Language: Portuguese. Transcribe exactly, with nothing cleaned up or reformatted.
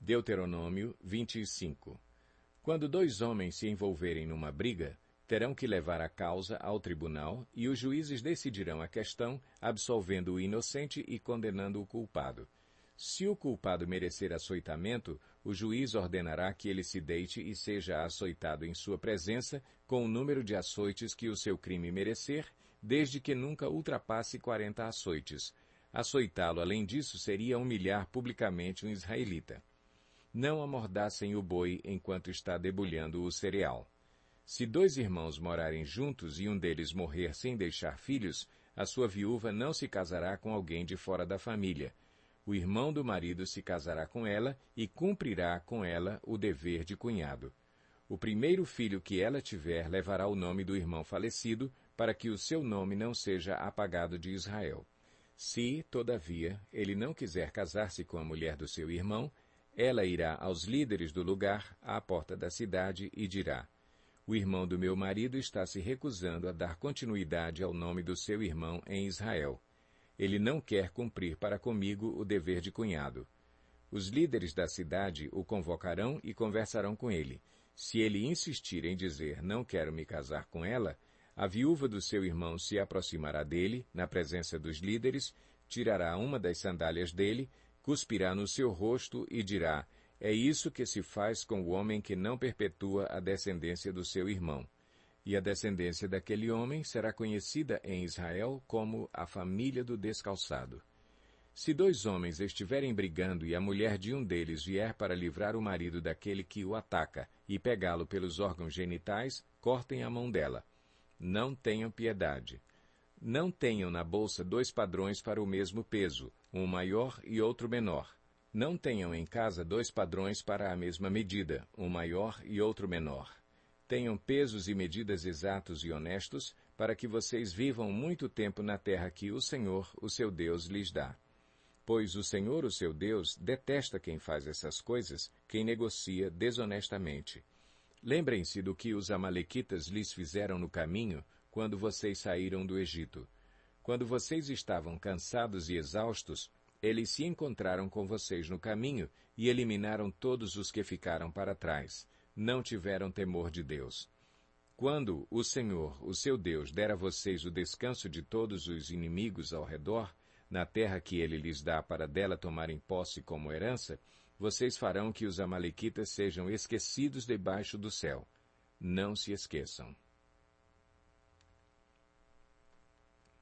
Deuteronômio vinte e cinco. Quando dois homens se envolverem numa briga, terão que levar a causa ao tribunal e os juízes decidirão a questão, absolvendo o inocente e condenando o culpado. Se o culpado merecer açoitamento, o juiz ordenará que ele se deite e seja açoitado em sua presença com o número de açoites que o seu crime merecer, desde que nunca ultrapasse quarenta açoites. Açoitá-lo, além disso, seria humilhar publicamente um israelita. Não amordaçem o boi enquanto está debulhando o cereal. Se dois irmãos morarem juntos e um deles morrer sem deixar filhos, a sua viúva não se casará com alguém de fora da família. O irmão do marido se casará com ela e cumprirá com ela o dever de cunhado. O primeiro filho que ela tiver levará o nome do irmão falecido, para que o seu nome não seja apagado de Israel. Se, todavia, ele não quiser casar-se com a mulher do seu irmão, ela irá aos líderes do lugar, à porta da cidade, e dirá: o irmão do meu marido está se recusando a dar continuidade ao nome do seu irmão em Israel. Ele não quer cumprir para comigo o dever de cunhado. Os líderes da cidade o convocarão e conversarão com ele. Se ele insistir em dizer não quero me casar com ela, a viúva do seu irmão se aproximará dele, na presença dos líderes, tirará uma das sandálias dele, cuspirá no seu rosto e dirá: é isso que se faz com o homem que não perpetua a descendência do seu irmão. E a descendência daquele homem será conhecida em Israel como a família do descalçado. Se dois homens estiverem brigando e a mulher de um deles vier para livrar o marido daquele que o ataca e pegá-lo pelos órgãos genitais, cortem a mão dela. Não tenham piedade. Não tenham na bolsa dois padrões para o mesmo peso, um maior e outro menor. Não tenham em casa dois padrões para a mesma medida, um maior e outro menor. Tenham pesos e medidas exatos e honestos, para que vocês vivam muito tempo na terra que o Senhor, o seu Deus, lhes dá. Pois o Senhor, o seu Deus, detesta quem faz essas coisas, quem negocia desonestamente. Lembrem-se do que os amalequitas lhes fizeram no caminho, quando vocês saíram do Egito. Quando vocês estavam cansados e exaustos, eles se encontraram com vocês no caminho e eliminaram todos os que ficaram para trás. Não tiveram temor de Deus. Quando o Senhor, o seu Deus, der a vocês o descanso de todos os inimigos ao redor, na terra que ele lhes dá para dela tomarem posse como herança, vocês farão que os amalequitas sejam esquecidos debaixo do céu. Não se esqueçam.